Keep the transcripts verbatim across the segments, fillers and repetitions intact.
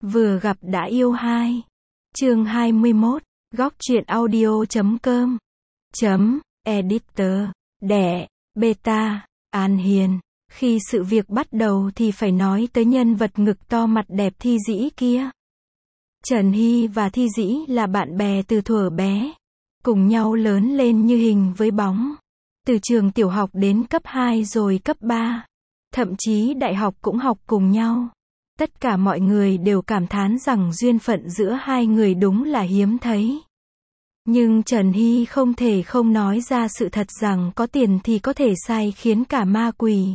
Vừa gặp đã yêu hai. Chương hai mươi mốt, góc truyện audio chấm com. Chấm, editor, đẻ, beta, An Hiền. Khi sự việc bắt đầu thì phải nói tới nhân vật ngực to mặt đẹp Thi Dĩ kia. Trần Hy và Thi Dĩ là bạn bè từ thuở bé. Cùng nhau lớn lên như hình với bóng. Từ trường tiểu học đến cấp hai rồi cấp ba. Thậm chí đại học cũng học cùng nhau. Tất cả mọi người đều cảm thán rằng duyên phận giữa hai người đúng là hiếm thấy. Nhưng Trần Hy không thể không nói ra sự thật rằng có tiền thì có thể sai khiến cả ma quỷ.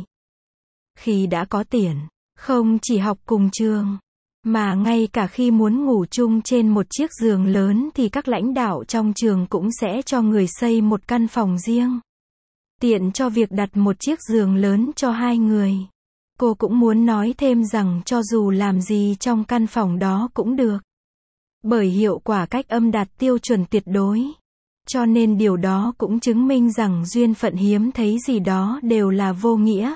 Khi đã có tiền, không chỉ học cùng trường, mà ngay cả khi muốn ngủ chung trên một chiếc giường lớn thì các lãnh đạo trong trường cũng sẽ cho người xây một căn phòng riêng. Tiện cho việc đặt một chiếc giường lớn cho hai người. Cô cũng muốn nói thêm rằng cho dù làm gì trong căn phòng đó cũng được. Bởi hiệu quả cách âm đạt tiêu chuẩn tuyệt đối. Cho nên điều đó cũng chứng minh rằng duyên phận hiếm thấy gì đó đều là vô nghĩa.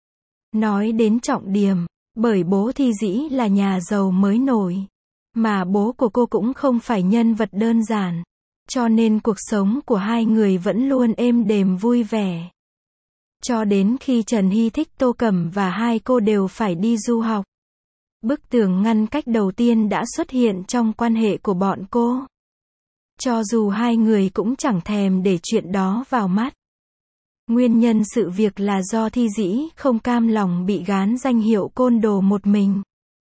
Nói đến trọng điểm, bởi bố Thi Dĩ là nhà giàu mới nổi. Mà bố của cô cũng không phải nhân vật đơn giản. Cho nên cuộc sống của hai người vẫn luôn êm đềm vui vẻ. Cho đến khi Trần Hy thích Tô Cẩm và hai cô đều phải đi du học. Bức tường ngăn cách đầu tiên đã xuất hiện trong quan hệ của bọn cô. Cho dù hai người cũng chẳng thèm để chuyện đó vào mắt. Nguyên nhân sự việc là do Thi Dĩ không cam lòng bị gán danh hiệu côn đồ một mình.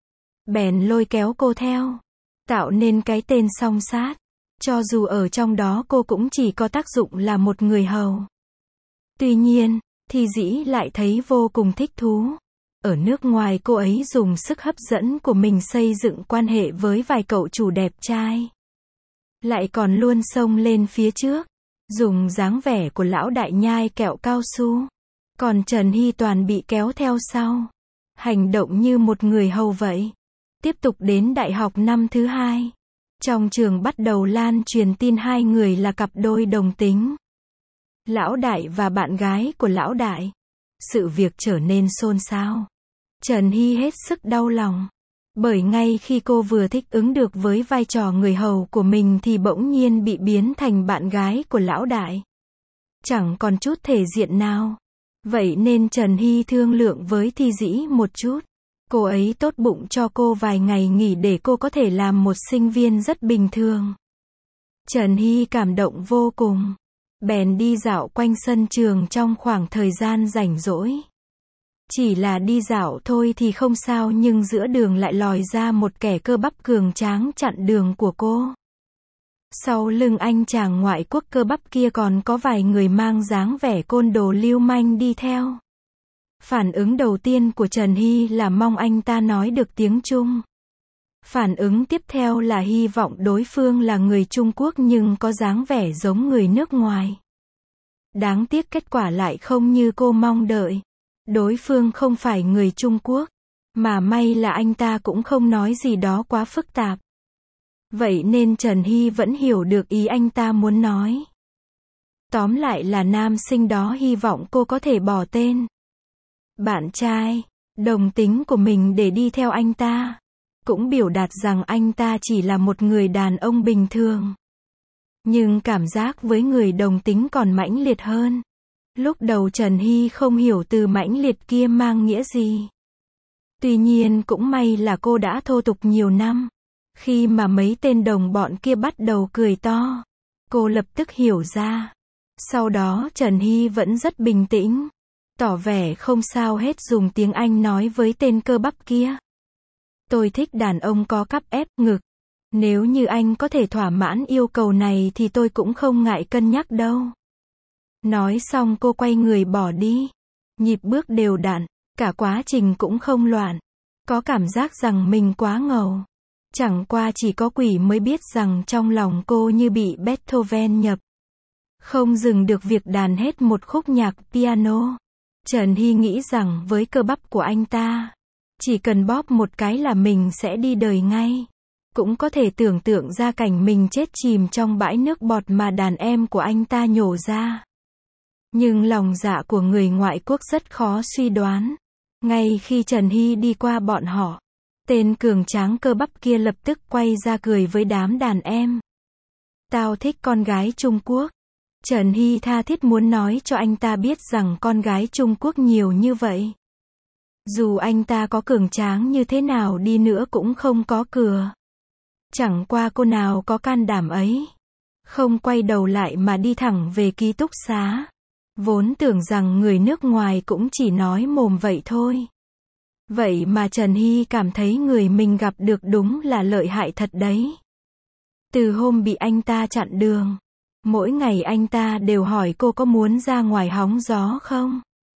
Bèn lôi kéo cô theo. Tạo nên cái tên song sát. Cho dù ở trong đó cô cũng chỉ có tác dụng là một người hầu. Tuy nhiên, Thi Dĩ lại thấy vô cùng thích thú. Ở nước ngoài cô ấy dùng sức hấp dẫn của mình xây dựng quan hệ với vài cậu chủ đẹp trai. Lại còn luôn xông lên phía trước. Dùng dáng vẻ của lão đại nhai kẹo cao su. Còn Trần Hy toàn bị kéo theo sau. Hành động như một người hầu vậy. Tiếp tục đến đại học năm thứ hai. Trong trường bắt đầu lan truyền tin hai người là cặp đôi đồng tính. Lão đại và bạn gái của lão đại. Sự việc trở nên xôn xao. Trần Hy hết sức đau lòng. Bởi ngay khi cô vừa thích ứng được với vai trò người hầu của mình thì bỗng nhiên bị biến thành bạn gái của lão đại. Chẳng còn chút thể diện nào. Vậy nên Trần Hy thương lượng với Thi Dĩ một chút. Cô ấy tốt bụng cho cô vài ngày nghỉ để cô có thể làm một sinh viên rất bình thường. Trần Hy cảm động vô cùng. Bèn đi dạo quanh sân trường trong khoảng thời gian rảnh rỗi. Chỉ là đi dạo thôi thì không sao nhưng giữa đường lại lòi ra một kẻ cơ bắp cường tráng chặn đường của cô. Sau lưng anh chàng ngoại quốc cơ bắp kia còn có vài người mang dáng vẻ côn đồ lưu manh đi theo. Phản ứng đầu tiên của Trần Hy là mong anh ta nói được tiếng Trung. Phản ứng tiếp theo là hy vọng đối phương là người Trung Quốc nhưng có dáng vẻ giống người nước ngoài. Đáng tiếc kết quả lại không như cô mong đợi. Đối phương không phải người Trung Quốc. Mà may là anh ta cũng không nói gì đó quá phức tạp. Vậy nên Trần Hy vẫn hiểu được ý anh ta muốn nói. Tóm lại là nam sinh đó hy vọng cô có thể bỏ tên bạn trai, đồng tính của mình để đi theo anh ta. Cũng biểu đạt rằng anh ta chỉ là một người đàn ông bình thường. Nhưng cảm giác với người đồng tính còn mãnh liệt hơn. Lúc đầu Trần Hy không hiểu từ mãnh liệt kia mang nghĩa gì. Tuy nhiên cũng may là cô đã thô tục nhiều năm. Khi mà mấy tên đồng bọn kia bắt đầu cười to, cô lập tức hiểu ra. Sau đó Trần Hy vẫn rất bình tĩnh. Tỏ vẻ không sao hết dùng tiếng Anh nói với tên cơ bắp kia. Tôi thích đàn ông có cắp ép ngực. Nếu như anh có thể thỏa mãn yêu cầu này thì tôi cũng không ngại cân nhắc đâu. Nói xong cô quay người bỏ đi. Nhịp bước đều đặn, cả quá trình cũng không loạn. Có cảm giác rằng mình quá ngầu. Chẳng qua chỉ có quỷ mới biết rằng trong lòng cô như bị Beethoven nhập. Không dừng được việc đàn hết một khúc nhạc piano. Trần Hy nghĩ rằng với cơ bắp của anh ta, chỉ cần bóp một cái là mình sẽ đi đời ngay. Cũng có thể tưởng tượng ra cảnh mình chết chìm trong bãi nước bọt mà đàn em của anh ta nhổ ra. Nhưng lòng dạ của người ngoại quốc rất khó suy đoán. Ngay khi Trần Hy đi qua bọn họ, Tên cường tráng cơ bắp kia lập tức quay ra cười với đám đàn em. Tao thích con gái Trung Quốc. Trần Hy tha thiết muốn nói cho anh ta biết rằng con gái Trung Quốc nhiều như vậy. Dù anh ta có cường tráng như thế nào đi nữa cũng không có cửa. Chẳng qua cô nào có can đảm ấy. Không quay đầu lại mà đi thẳng về ký túc xá. Vốn tưởng rằng người nước ngoài cũng chỉ nói mồm vậy thôi. Vậy mà Trần Hy cảm thấy người mình gặp được đúng là lợi hại thật đấy. Từ hôm bị anh ta chặn đường, mỗi ngày anh ta đều hỏi cô có muốn ra ngoài hóng gió không?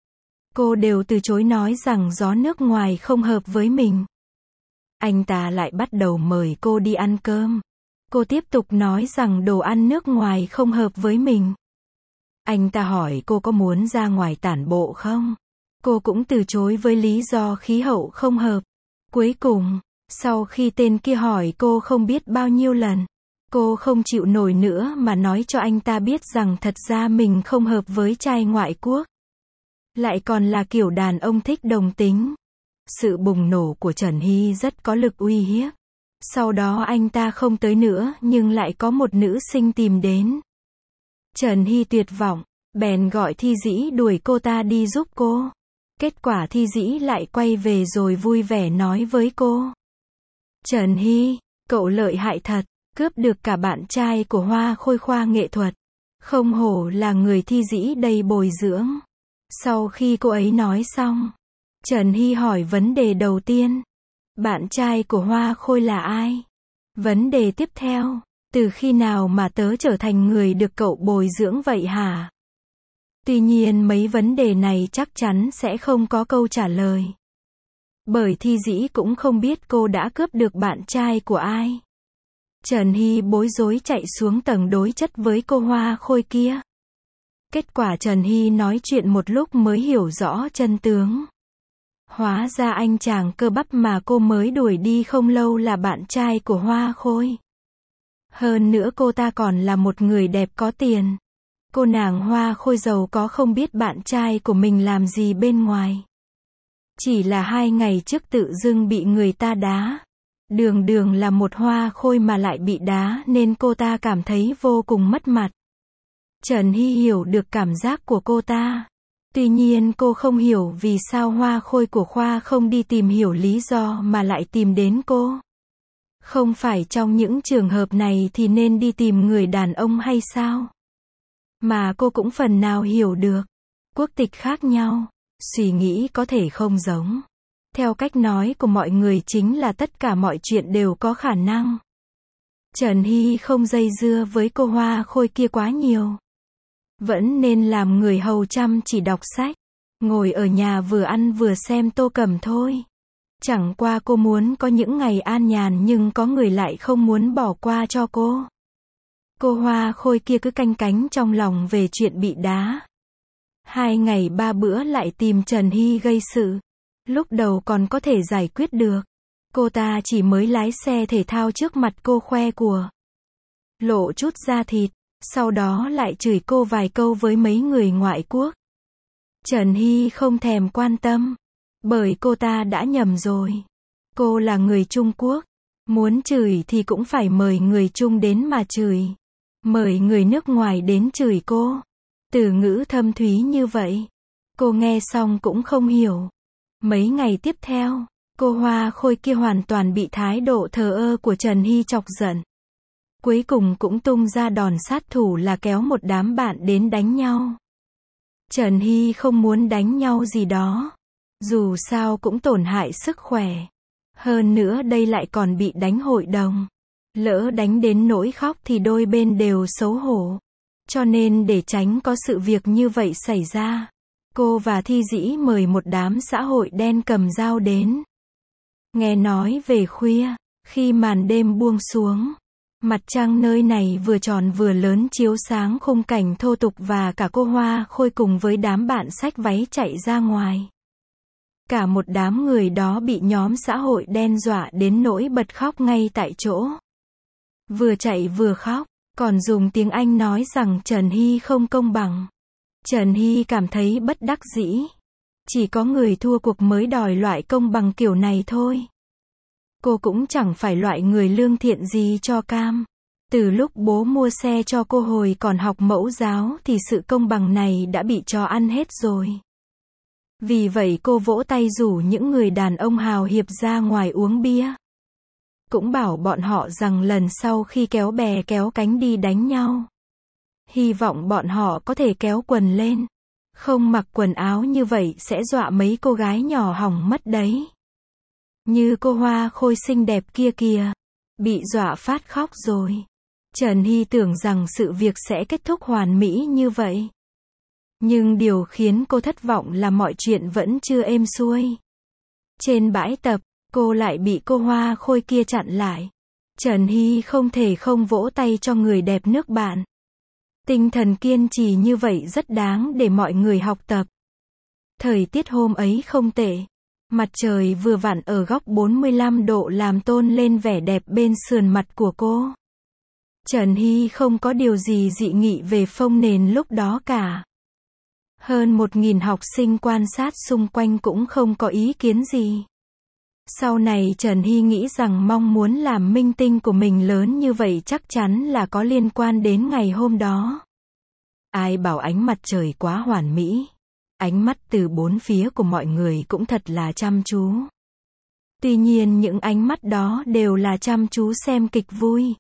Cô đều từ chối nói rằng gió nước ngoài không hợp với mình. Anh ta lại bắt đầu mời cô đi ăn cơm. Cô tiếp tục nói rằng đồ ăn nước ngoài không hợp với mình. Anh ta hỏi cô có muốn ra ngoài tản bộ không? Cô cũng từ chối với lý do khí hậu không hợp. Cuối cùng, sau khi tên kia hỏi cô không biết bao nhiêu lần, cô không chịu nổi nữa mà nói cho anh ta biết rằng thật ra mình không hợp với trai ngoại quốc. Lại còn là kiểu đàn ông thích đồng tính. Sự bùng nổ của Trần Hy rất có lực uy hiếp. Sau đó anh ta không tới nữa nhưng lại có một nữ sinh tìm đến. Trần Hy tuyệt vọng, bèn gọi Thi Dĩ đuổi cô ta đi giúp cô. Kết quả Thi Dĩ lại quay về rồi vui vẻ nói với cô. Trần Hy, cậu lợi hại thật, cướp được cả bạn trai của Hoa Khôi khoa nghệ thuật. Không hổ là người Thi Dĩ đầy bồi dưỡng. Sau khi cô ấy nói xong, Trần Hy hỏi vấn đề đầu tiên. Bạn trai của Hoa Khôi là ai? Vấn đề tiếp theo, từ khi nào mà tớ trở thành người được cậu bồi dưỡng vậy hả? Tuy nhiên mấy vấn đề này chắc chắn sẽ không có câu trả lời. Bởi Thi Dĩ cũng không biết cô đã cướp được bạn trai của ai. Trần Hy bối rối chạy xuống tầng đối chất với cô Hoa Khôi kia. Kết quả Trần Hy nói chuyện một lúc mới hiểu rõ chân tướng. Hóa ra anh chàng cơ bắp mà cô mới đuổi đi không lâu là bạn trai của Hoa Khôi. Hơn nữa cô ta còn là một người đẹp có tiền. Cô nàng Hoa Khôi giàu có không biết bạn trai của mình làm gì bên ngoài. Chỉ là hai ngày trước tự dưng bị người ta đá. Đường đường là một Hoa Khôi mà lại bị đá nên cô ta cảm thấy vô cùng mất mặt. Trần Hy hiểu được cảm giác của cô ta. Tuy nhiên cô không hiểu vì sao Hoa Khôi của khoa không đi tìm hiểu lý do mà lại tìm đến cô. Không phải trong những trường hợp này thì nên đi tìm người đàn ông hay sao? Mà cô cũng phần nào hiểu được. Quốc tịch khác nhau, suy nghĩ có thể không giống. Theo cách nói của mọi người chính là tất cả mọi chuyện đều có khả năng. Trần Hy không dây dưa với cô Hoa Khôi kia quá nhiều. Vẫn nên làm người hầu chăm chỉ đọc sách. Ngồi ở nhà vừa ăn vừa xem Tô Cầm thôi. Chẳng qua cô muốn có những ngày an nhàn nhưng có người lại không muốn bỏ qua cho cô. Cô Hoa Khôi kia cứ canh cánh trong lòng về chuyện bị đá. Hai ngày ba bữa lại tìm Trần Hy gây sự. Lúc đầu còn có thể giải quyết được. Cô ta chỉ mới lái xe thể thao trước mặt cô khoe của. Lộ chút da thịt. Sau đó lại chửi cô vài câu với mấy người ngoại quốc. Trần Hy không thèm quan tâm. Bởi cô ta đã nhầm rồi. Cô là người Trung Quốc. Muốn chửi thì cũng phải mời người Trung đến mà chửi. Mời người nước ngoài đến chửi cô. Từ ngữ thâm thúy như vậy. Cô nghe xong cũng không hiểu. Mấy ngày tiếp theo, cô Hoa Khôi kia hoàn toàn bị thái độ thờ ơ của Trần Hy chọc giận. Cuối cùng cũng tung ra đòn sát thủ là kéo một đám bạn đến đánh nhau. Trần Hy không muốn đánh nhau gì đó. Dù sao cũng tổn hại sức khỏe. Hơn nữa đây lại còn bị đánh hội đồng. Lỡ đánh đến nỗi khóc thì đôi bên đều xấu hổ. Cho nên để tránh có sự việc như vậy xảy ra, cô và Thi Dĩ mời một đám xã hội đen cầm dao đến. Nghe nói về khuya, khi màn đêm buông xuống, mặt trăng nơi này vừa tròn vừa lớn chiếu sáng khung cảnh thô tục và cả cô Hoa Khôi cùng với đám bạn xách váy chạy ra ngoài. Cả một đám người đó bị nhóm xã hội đen dọa đến nỗi bật khóc ngay tại chỗ. Vừa chạy vừa khóc, còn dùng tiếng Anh nói rằng Trần Hy không công bằng. Trần Hy cảm thấy bất đắc dĩ. Chỉ có người thua cuộc mới đòi loại công bằng kiểu này thôi. Cô cũng chẳng phải loại người lương thiện gì cho cam. Từ lúc bố mua xe cho cô hồi còn học mẫu giáo thì sự công bằng này đã bị chó ăn hết rồi. Vì vậy cô vỗ tay rủ những người đàn ông hào hiệp ra ngoài uống bia. Cũng bảo bọn họ rằng lần sau khi kéo bè kéo cánh đi đánh nhau, hy vọng bọn họ có thể kéo quần lên. Không mặc quần áo như vậy sẽ dọa mấy cô gái nhỏ hỏng mất đấy. Như cô Hoa Khôi xinh đẹp kia kìa, bị dọa phát khóc rồi. Trần Hy tưởng rằng sự việc sẽ kết thúc hoàn mỹ như vậy. Nhưng điều khiến cô thất vọng là mọi chuyện vẫn chưa êm xuôi. Trên bãi tập, cô lại bị cô Hoa Khôi kia chặn lại. Trần Hy không thể không vỗ tay cho người đẹp nước bạn. Tinh thần kiên trì như vậy rất đáng để mọi người học tập. Thời tiết hôm ấy không tệ. Mặt trời vừa vặn ở góc bốn mươi lăm độ làm tôn lên vẻ đẹp bên sườn mặt của cô. Trần Hy không có điều gì dị nghị về phông nền lúc đó cả. Hơn một nghìn học sinh quan sát xung quanh cũng không có ý kiến gì. Sau này Trần Hy nghĩ rằng mong muốn làm minh tinh của mình lớn như vậy chắc chắn là có liên quan đến ngày hôm đó. Ai bảo ánh mặt trời quá hoàn mỹ. Ánh mắt từ bốn phía của mọi người cũng thật là chăm chú. Tuy nhiên những ánh mắt đó đều là chăm chú xem kịch vui.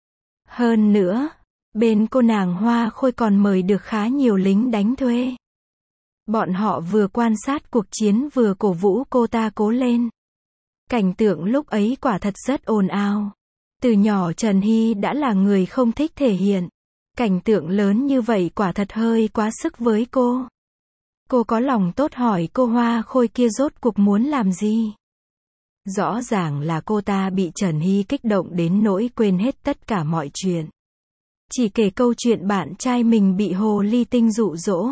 Hơn nữa, bên cô nàng Hoa Khôi còn mời được khá nhiều lính đánh thuê. Bọn họ vừa quan sát cuộc chiến vừa cổ vũ cô ta cố lên. Cảnh tượng lúc ấy quả thật rất ồn ào. Từ nhỏ Trần Hy đã là người không thích thể hiện. Cảnh tượng lớn như vậy quả thật hơi quá sức với cô. Cô có lòng tốt hỏi cô Hoa Khôi kia rốt cuộc muốn làm gì. Rõ ràng là cô ta bị Trần Hy kích động đến nỗi quên hết tất cả mọi chuyện. Chỉ kể câu chuyện bạn trai mình bị hồ ly tinh dụ dỗ.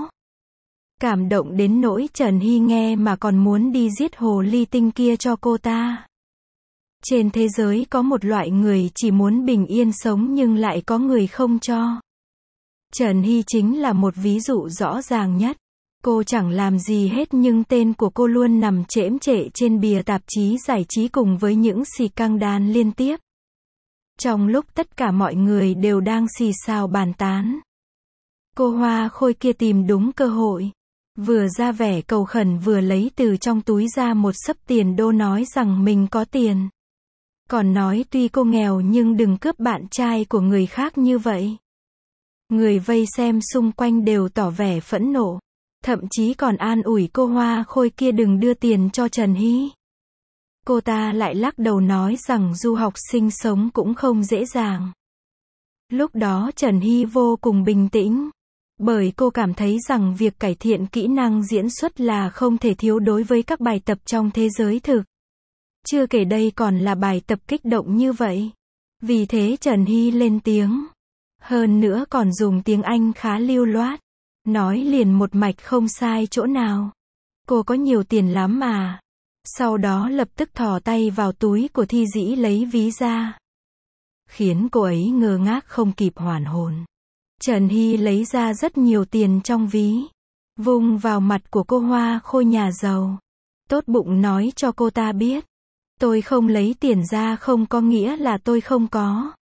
Cảm động đến nỗi Trần Hy nghe mà còn muốn đi giết hồ ly tinh kia cho cô ta. Trên thế giới có một loại người chỉ muốn bình yên sống nhưng lại có người không cho. Trần Hy chính là một ví dụ rõ ràng nhất. Cô chẳng làm gì hết nhưng tên của cô luôn nằm chễm chệ trên bìa tạp chí giải trí cùng với những scandal liên tiếp. Trong lúc tất cả mọi người đều đang xì xào bàn tán, cô Hoa Khôi kia tìm đúng cơ hội. Vừa ra vẻ cầu khẩn vừa lấy từ trong túi ra một xấp tiền đô nói rằng mình có tiền. Còn nói tuy cô nghèo nhưng đừng cướp bạn trai của người khác như vậy. Người vây xem xung quanh đều tỏ vẻ phẫn nộ. Thậm chí còn an ủi cô Hoa Khôi kia đừng đưa tiền cho Trần Hy. Cô ta lại lắc đầu nói rằng du học sinh sống cũng không dễ dàng. Lúc đó Trần Hy vô cùng bình tĩnh. Bởi cô cảm thấy rằng việc cải thiện kỹ năng diễn xuất là không thể thiếu đối với các bài tập trong thế giới thực. Chưa kể đây còn là bài tập kích động như vậy. Vì thế Trần Hy lên tiếng. Hơn nữa còn dùng tiếng Anh khá lưu loát. Nói liền một mạch không sai chỗ nào. Cô có nhiều tiền lắm mà. Sau đó lập tức thò tay vào túi của Thi Dĩ lấy ví ra. Khiến cô ấy ngơ ngác không kịp hoàn hồn. Trần Hy lấy ra rất nhiều tiền trong ví. Vung vào mặt của cô Hoa Khôi nhà giàu. Tốt bụng nói cho cô ta biết. Tôi không lấy tiền ra không có nghĩa là tôi không có.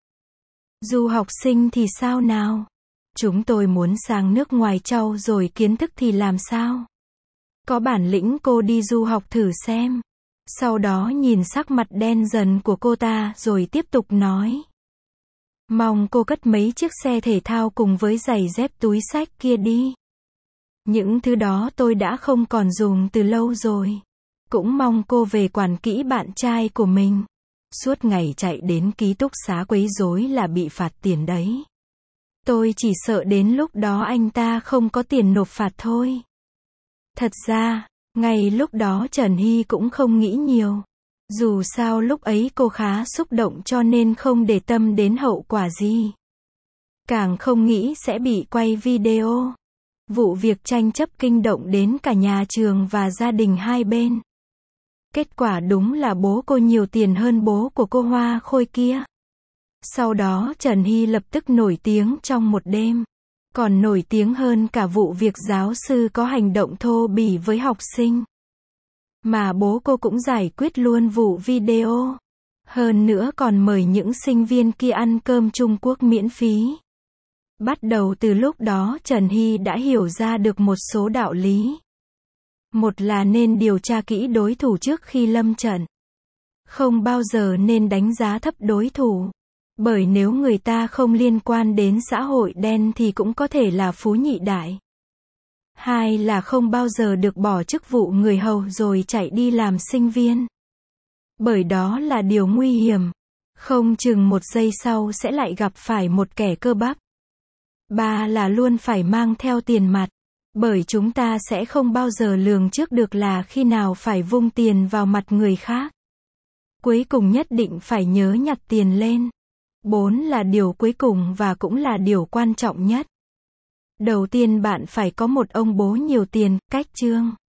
Du học sinh thì sao nào? Chúng tôi muốn sang nước ngoài trau dồi kiến thức thì làm sao? Có bản lĩnh cô đi du học thử xem. Sau đó nhìn sắc mặt đen dần của cô ta rồi tiếp tục nói. Mong cô cất mấy chiếc xe thể thao cùng với giày dép túi xách kia đi. Những thứ đó tôi đã không còn dùng từ lâu rồi. Cũng mong cô về quản kỹ bạn trai của mình. Suốt ngày chạy đến ký túc xá quấy rối là bị phạt tiền đấy. Tôi chỉ sợ đến lúc đó anh ta không có tiền nộp phạt thôi. Thật ra, ngay lúc đó Trần Hy cũng không nghĩ nhiều. Dù sao lúc ấy cô khá xúc động cho nên không để tâm đến hậu quả gì. Càng không nghĩ sẽ bị quay video. Vụ việc tranh chấp kinh động đến cả nhà trường và gia đình hai bên. Kết quả đúng là bố cô nhiều tiền hơn bố của cô Hoa Khôi kia. Sau đó Trần Hy lập tức nổi tiếng trong một đêm. Còn nổi tiếng hơn cả vụ việc giáo sư có hành động thô bỉ với học sinh. Mà bố cô cũng giải quyết luôn vụ video. Hơn nữa còn mời những sinh viên kia ăn cơm Trung Quốc miễn phí. Bắt đầu từ lúc đó Trần Hy đã hiểu ra được một số đạo lý. Một là nên điều tra kỹ đối thủ trước khi lâm trận. Không bao giờ nên đánh giá thấp đối thủ. Bởi nếu người ta không liên quan đến xã hội đen thì cũng có thể là phú nhị đại. Hai là không bao giờ được bỏ chức vụ người hầu rồi chạy đi làm sinh viên. Bởi đó là điều nguy hiểm. Không chừng một giây sau sẽ lại gặp phải một kẻ cơ bắp. Ba là luôn phải mang theo tiền mặt. Bởi chúng ta sẽ không bao giờ lường trước được là khi nào phải vung tiền vào mặt người khác. Cuối cùng nhất định phải nhớ nhặt tiền lên. Bốn là điều cuối cùng và cũng là điều quan trọng nhất. Đầu tiên bạn phải có một ông bố nhiều tiền, cách chương.